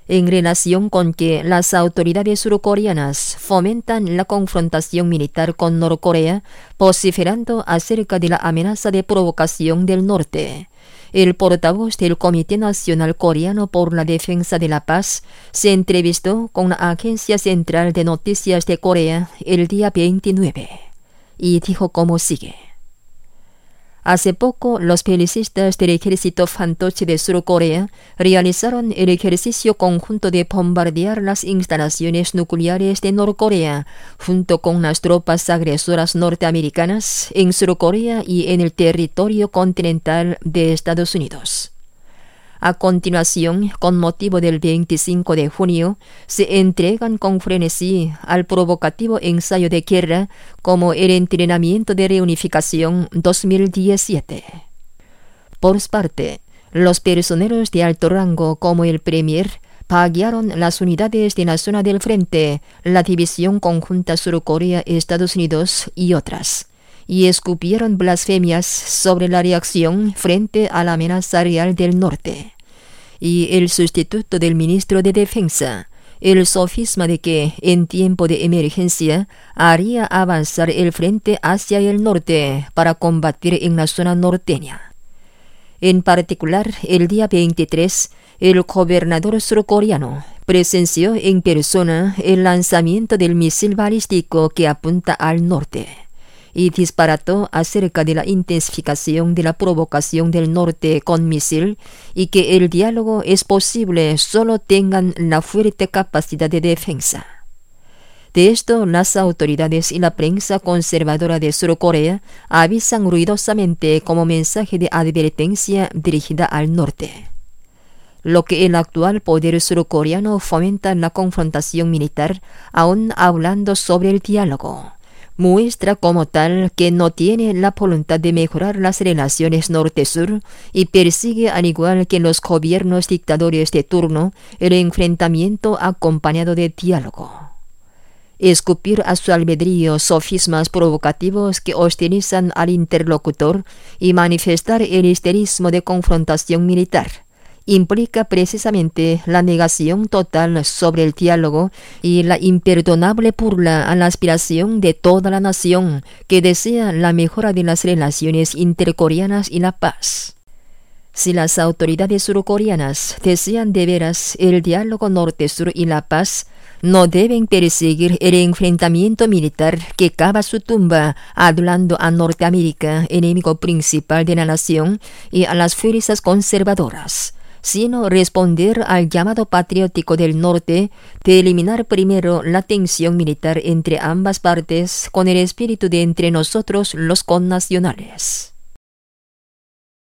en relación con que las autoridades surcoreanas fomentan la confrontación militar con Norcorea, vociferando acerca de la amenaza de provocación del norte. El portavoz del Comité Nacional Coreano por la Defensa de la Paz se entrevistó con la Agencia Central de Noticias de Corea el día 29 y dijo como sigue. Hace poco, los belicistas del ejército fantoche de Surcorea realizaron el ejercicio conjunto de bombardear las instalaciones nucleares de Norcorea, junto con las tropas agresoras norteamericanas en Surcorea y en el territorio continental de Estados Unidos. A continuación, con motivo del 25 de junio, se entregan con frenesí al provocativo ensayo de guerra como el entrenamiento de reunificación 2017. Por su parte, los personeros de alto rango como el Premier paguearon las unidades de la zona del frente, la División Conjunta Surcorea-Estados Unidos y otras, y escupieron blasfemias sobre la reacción frente a la amenaza real del norte. Y el sustituto del ministro de Defensa, el sofisma de que, en tiempo de emergencia, haría avanzar el frente hacia el norte para combatir en la zona norteña. En particular, el día 23, el gobernador surcoreano presenció en persona el lanzamiento del misil balístico que apunta al norte y disparató acerca de la intensificación de la provocación del norte con misil y que el diálogo es posible solo tengan la fuerte capacidad de defensa. De esto, las autoridades y la prensa conservadora de Surcorea avisan ruidosamente como mensaje de advertencia dirigida al norte. Lo que el actual poder surcoreano fomenta la confrontación militar, aún hablando sobre el diálogo, muestra como tal que no tiene la voluntad de mejorar las relaciones norte-sur y persigue, al igual que los gobiernos dictadores de turno, el enfrentamiento acompañado de diálogo. Escupir a su albedrío sofismas provocativos que hostilizan al interlocutor y manifestar el histerismo de confrontación militar implica precisamente la negación total sobre el diálogo y la imperdonable burla a la aspiración de toda la nación que desea la mejora de las relaciones intercoreanas y la paz. Si las autoridades surcoreanas desean de veras el diálogo norte-sur y la paz, no deben perseguir el enfrentamiento militar que cava su tumba adulando a Norteamérica, enemigo principal de la nación, y a las fuerzas conservadoras, sino responder al llamado patriótico del norte de eliminar primero la tensión militar entre ambas partes con el espíritu de entre nosotros los connacionales.